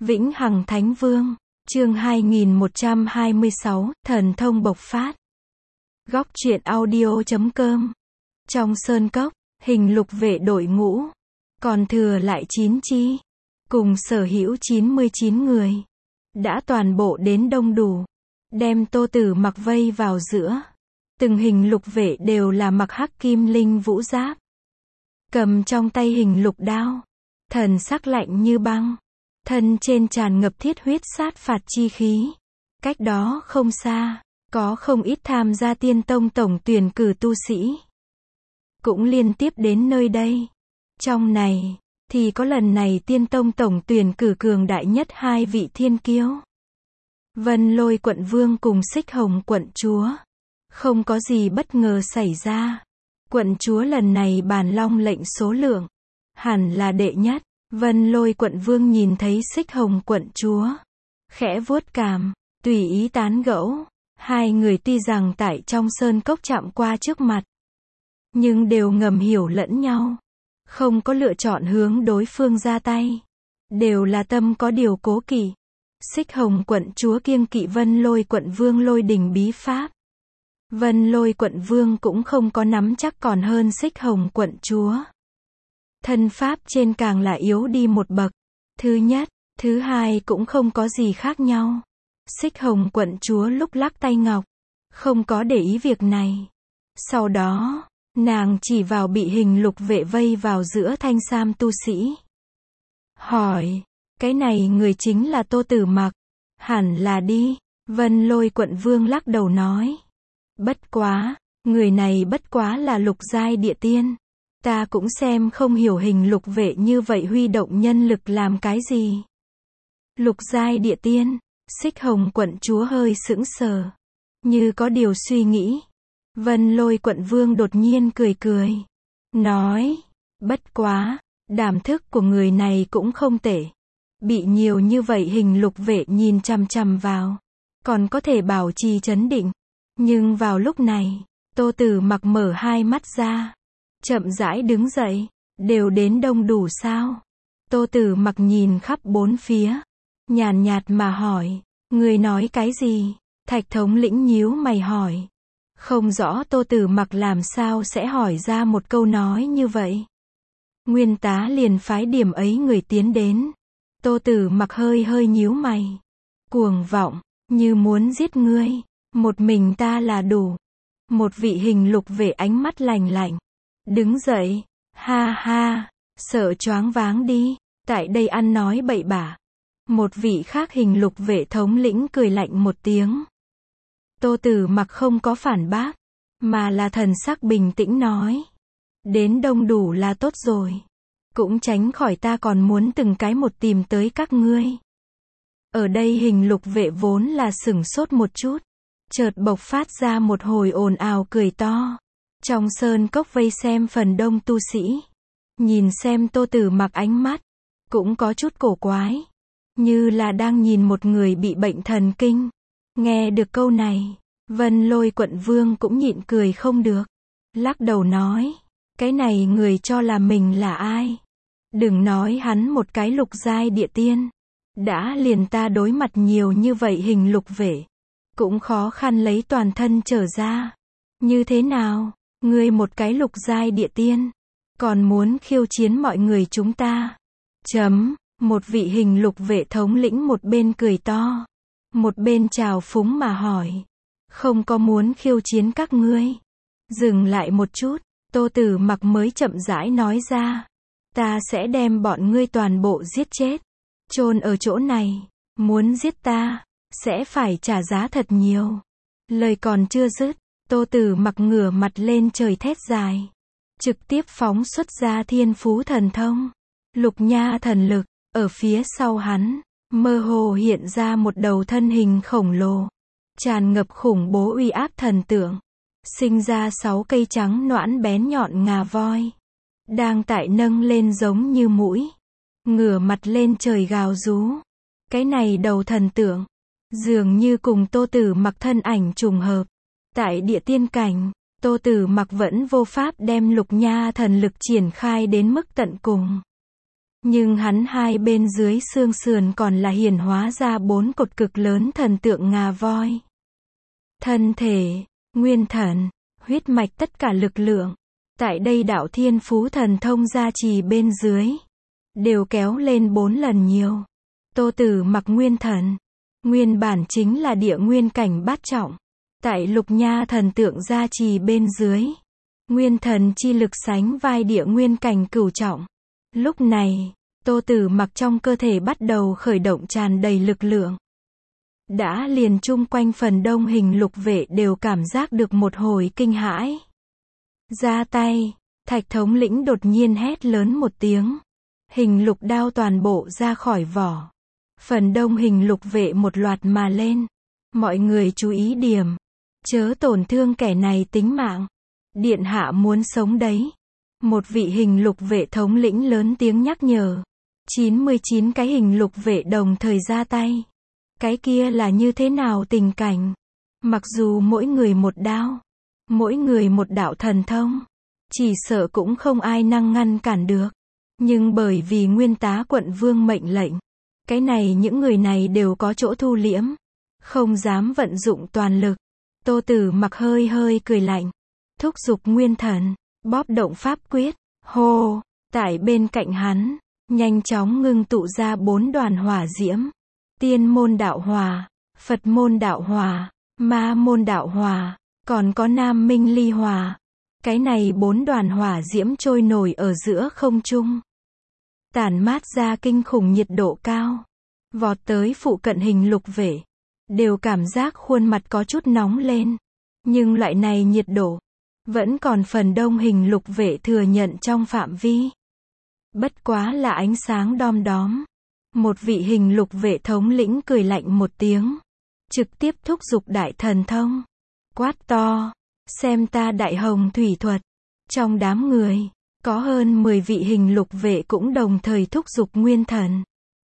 Vĩnh Hằng Thánh Vương, chương 2126, thần thông bộc phát. Góc truyện audio.com. Trong sơn cốc, hình lục vệ đội ngũ, còn thừa lại 9 chi, cùng sở hữu 99 người, đã toàn bộ đến đông đủ, đem Tô Tử Mặc vây vào giữa. Từng hình lục vệ đều là mặc hắc kim linh vũ giáp, cầm trong tay hình lục đao, thần sắc lạnh như băng, thân trên tràn ngập thiết huyết sát phạt chi khí. Cách đó không xa, có không ít tham gia Tiên Tông tổng tuyển cử tu sĩ, cũng liên tiếp đến nơi đây. Trong này, thì có lần này Tiên Tông tổng tuyển cử cường đại nhất hai vị thiên kiêu, Vân Lôi quận vương cùng Xích Hồng quận chúa. Không có gì bất ngờ xảy ra. Quận chúa lần này bàn long lệnh số lượng, hẳn là đệ nhất. Vân Lôi quận vương nhìn thấy Xích Hồng quận chúa, khẽ vuốt cằm, tùy ý tán gẫu. Hai người tuy rằng tại trong sơn cốc chạm qua trước mặt, nhưng đều ngầm hiểu lẫn nhau, không có lựa chọn hướng đối phương ra tay, đều là tâm có điều cố kỵ. Xích Hồng quận chúa kiêng kỵ Vân Lôi quận vương lôi đình bí pháp. Vân Lôi quận vương cũng không có nắm chắc còn hơn Xích Hồng quận chúa. Thân pháp trên càng là yếu đi một bậc. Thứ nhất, thứ hai cũng không có gì khác nhau. Xích Hồng quận chúa lúc lắc tay ngọc, không có để ý việc này. Sau đó, nàng chỉ vào bị hình lục vệ vây vào giữa thanh sam tu sĩ, hỏi, cái này người chính là Tô Tử Mặc? Hẳn là đi. Vân Lôi quận vương lắc đầu nói, bất quá, người này bất quá là lục giai địa tiên. Ta cũng xem không hiểu hình lục vệ như vậy huy động nhân lực làm cái gì. Lục giai địa tiên. Xích Hồng quận chúa hơi sững sờ, như có điều suy nghĩ. Vân Lôi quận vương đột nhiên cười cười, nói, bất quá, đảm thức của người này cũng không tệ. Bị nhiều như vậy hình lục vệ nhìn chằm chằm vào, còn có thể bảo trì trấn định. Nhưng vào lúc này, Tô Tử Mặc mở hai mắt ra, chậm rãi đứng dậy. Đều đến đông đủ sao? Tô Tử Mặc nhìn khắp bốn phía, nhàn nhạt mà hỏi, người nói cái gì? Thạch thống lĩnh nhíu mày hỏi. Không rõ Tô Tử Mặc làm sao sẽ hỏi ra một câu nói như vậy. Nguyên tá liền phái điểm ấy người tiến đến. Tô Tử Mặc hơi hơi nhíu mày. Cuồng vọng, như muốn giết ngươi. Một mình ta là đủ. Một vị hình lục vệ ánh mắt lạnh lạnh, đứng dậy, ha ha, sợ choáng váng đi, tại đây ăn nói bậy bạ. Một vị khác hình lục vệ thống lĩnh cười lạnh một tiếng. Tô Tử Mặc không có phản bác, mà là thần sắc bình tĩnh nói, đến đông đủ là tốt rồi, cũng tránh khỏi ta còn muốn từng cái một tìm tới các ngươi. Ở đây hình lục vệ vốn là sửng sốt một chút, chợt bộc phát ra một hồi ồn ào cười to. Trong sơn cốc vây xem phần đông tu sĩ, nhìn xem Tô Tử Mặc ánh mắt, cũng có chút cổ quái, như là đang nhìn một người bị bệnh thần kinh. Nghe được câu này, Vân Lôi quận vương cũng nhịn cười không được, lắc đầu nói, cái này người cho là mình là ai? Đừng nói hắn một cái lục giai địa tiên, đã liền ta đối mặt nhiều như vậy hình lục vệ, cũng khó khăn lấy toàn thân trở ra. Như thế nào, ngươi một cái lục giai địa tiên, còn muốn khiêu chiến mọi người chúng ta? Một vị hình lục vệ thống lĩnh một bên cười to, một bên trào phúng mà hỏi, không có muốn khiêu chiến các ngươi. Dừng lại một chút, Tô Tử Mặc mới chậm rãi nói ra, ta sẽ đem bọn ngươi toàn bộ giết chết, chôn ở chỗ này. Muốn giết ta, sẽ phải trả giá thật nhiều. Lời còn chưa dứt, Tô Tử Mặc ngửa mặt lên trời thét dài, trực tiếp phóng xuất ra thiên phú thần thông, lục nha thần lực. Ở phía sau hắn, mơ hồ hiện ra một đầu thân hình khổng lồ, tràn ngập khủng bố uy áp thần tượng, sinh ra 6 cây trắng nõn bén nhọn ngà voi, đang tại nâng lên giống như mũi, ngửa mặt lên trời gào rú. Cái này đầu thần tượng, dường như cùng Tô Tử Mặc thân ảnh trùng hợp. Tại địa tiên cảnh, Tô Tử Mặc vẫn vô pháp đem lục nha thần lực triển khai đến mức tận cùng. Nhưng hắn hai bên dưới xương sườn còn là hiển hóa ra 4 cột cực lớn thần tượng ngà voi. Thân thể, nguyên thần, huyết mạch tất cả lực lượng. Tại đây đạo thiên phú thần thông gia trì bên dưới. Đều kéo lên 4 lần nhiều. Tô Tử Mặc nguyên thần. Nguyên bản chính là địa nguyên cảnh bát trọng. Tại lục nha thần tượng gia trì bên dưới. Nguyên thần chi lực sánh vai địa nguyên cảnh cửu trọng. Lúc này, Tô Tử Mặc trong cơ thể bắt đầu khởi động tràn đầy lực lượng. Đã liền chung quanh phần đông hình lục vệ đều cảm giác được một hồi kinh hãi. Ra tay, Thạch thống lĩnh đột nhiên hét lớn một tiếng. Hình lục đao toàn bộ ra khỏi vỏ. Phần đông hình lục vệ một loạt mà lên. Mọi người chú ý điểm. Chớ tổn thương kẻ này tính mạng. Điện hạ muốn sống đấy. Một vị hình lục vệ thống lĩnh lớn tiếng nhắc nhở. 99 cái hình lục vệ đồng thời ra tay. Cái kia là như thế nào tình cảnh? Mặc dù mỗi người một đao, mỗi người một đạo thần thông, chỉ sợ cũng không ai năng ngăn cản được. Nhưng bởi vì Nguyên Tá quận vương mệnh lệnh, cái này những người này đều có chỗ thu liễm, không dám vận dụng toàn lực. Tô Tử Mặc hơi hơi cười lạnh, thúc giục nguyên thần, bóp động pháp quyết, hô, tại bên cạnh hắn, nhanh chóng ngưng tụ ra 4 đoàn hỏa diễm. Tiên môn đạo hỏa, Phật môn đạo hỏa, Ma môn đạo hỏa, còn có Nam Minh ly hỏa. Cái này 4 đoàn hỏa diễm trôi nổi ở giữa không trung. Tản mát ra kinh khủng nhiệt độ cao. Vọt tới phụ cận hình lục vệ. Đều cảm giác khuôn mặt có chút nóng lên. Nhưng loại này nhiệt độ, vẫn còn phần đông hình lục vệ thừa nhận trong phạm vi. Bất quá là ánh sáng đom đóm. Một vị hình lục vệ thống lĩnh cười lạnh một tiếng. Trực tiếp thúc giục đại thần thông. Quát to. Xem ta đại hồng thủy thuật. Trong đám người, có hơn 10 vị hình lục vệ cũng đồng thời thúc giục nguyên thần.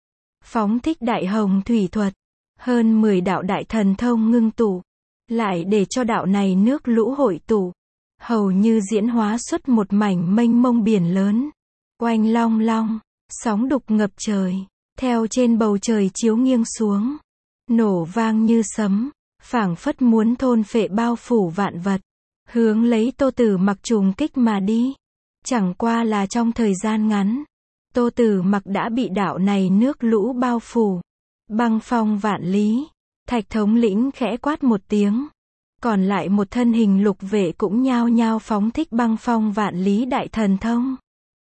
Phóng thích đại hồng thủy thuật. Hơn 10 đạo đại thần thông ngưng tụ. Lại để cho đạo này nước lũ hội tụ. Hầu như diễn hóa xuất một mảnh mênh mông biển lớn. Oanh long long, sóng đục ngập trời. Theo trên bầu trời chiếu nghiêng xuống. Nổ vang như sấm. Phảng phất muốn thôn phệ bao phủ vạn vật. Hướng lấy Tô Tử Mặc trùng kích mà đi. Chẳng qua là trong thời gian ngắn. Tô Tử Mặc đã bị đạo này nước lũ bao phủ. Băng phong vạn lý. Thạch thống lĩnh khẽ quát một tiếng. Còn lại một thân hình lục vệ cũng nhao nhao phóng thích băng phong vạn lý đại thần thông.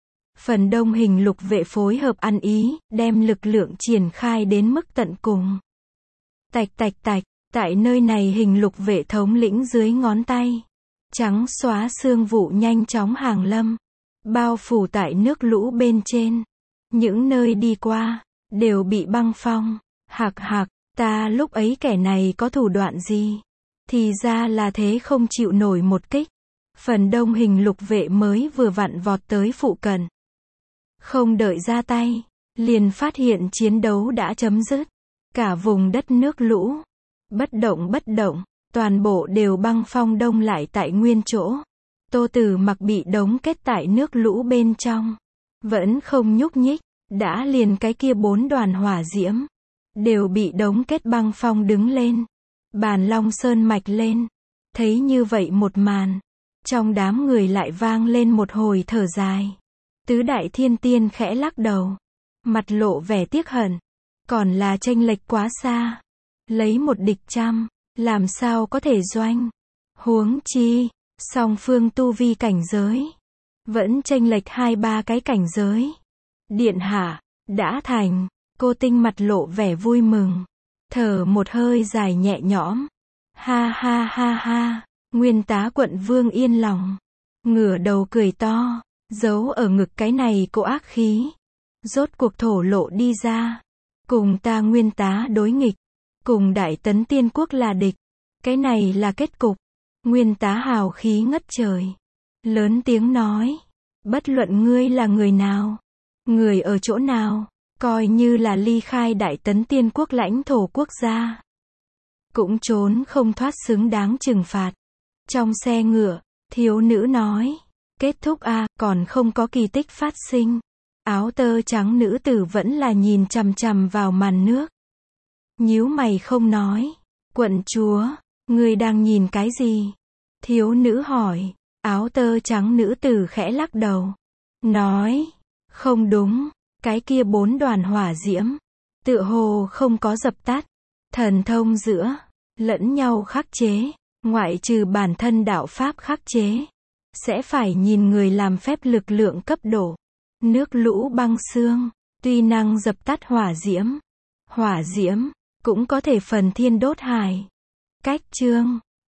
Phần đông hình lục vệ phối hợp ăn ý, đem lực lượng triển khai đến mức tận cùng. Tạch tạch tạch, tại nơi này hình lục vệ thống lĩnh dưới ngón tay. Trắng xóa sương vụ nhanh chóng hàng lâm. Bao phủ tại nước lũ bên trên. Những nơi đi qua, đều bị băng phong. Hạc hạc, ta lúc ấy kẻ này có thủ đoạn gì? Thì ra là thế không chịu nổi một kích. Phần đông hình lục vệ mới vừa vặn vọt tới phụ cận. Không đợi ra tay, liền phát hiện chiến đấu đã chấm dứt. Cả vùng đất nước lũ, bất động, toàn bộ đều băng phong đông lại tại nguyên chỗ. Tô Tử Mặc bị đóng kết tại nước lũ bên trong. Vẫn không nhúc nhích, đã liền cái kia 4 đoàn hỏa diễm. Đều bị đóng kết băng phong đứng lên. Bàn long sơn mạch lên. Thấy như vậy một màn. Trong đám người lại vang lên một hồi thở dài. Tứ đại thiên tiên khẽ lắc đầu. Mặt lộ vẻ tiếc hận. Còn là chênh lệch quá xa. Lấy một địch trăm, làm sao có thể doanh. Huống chi, song phương tu vi cảnh giới. Vẫn chênh lệch 2-3 cái cảnh giới. Điện hạ, đã thành. Cô Tinh mặt lộ vẻ vui mừng. Thở một hơi dài nhẹ nhõm. Ha ha ha ha. Nguyên Tá quận vương yên lòng. Ngửa đầu cười to. Giấu ở ngực cái này cô ác khí. Rốt cuộc thổ lộ đi ra. Cùng ta Nguyên Tá đối nghịch. Cùng Đại Tấn Tiên Quốc là địch. Cái này là kết cục. Nguyên Tá hào khí ngất trời. Lớn tiếng nói. Bất luận ngươi là người nào. Người ở chỗ nào. Coi như là ly khai Đại Tấn Tiên Quốc lãnh thổ quốc gia. Cũng trốn không thoát xứng đáng trừng phạt. Trong xe ngựa, thiếu nữ nói. Kết thúc à, còn không có kỳ tích phát sinh. Áo tơ trắng nữ tử vẫn là nhìn chằm chằm vào màn nước. Nhíu mày không nói. Quận chúa, ngươi đang nhìn cái gì? Thiếu nữ hỏi. Áo tơ trắng nữ tử khẽ lắc đầu. Nói, không đúng, cái kia 4 đoàn hỏa diễm, tựa hồ không có dập tắt. Thần thông giữa, lẫn nhau khắc chế, ngoại trừ bản thân đạo pháp khắc chế, sẽ phải nhìn người làm phép lực lượng cấp độ. Nước lũ băng xương, tuy năng dập tắt hỏa diễm, cũng có thể phần thiên đốt hải. Cách chương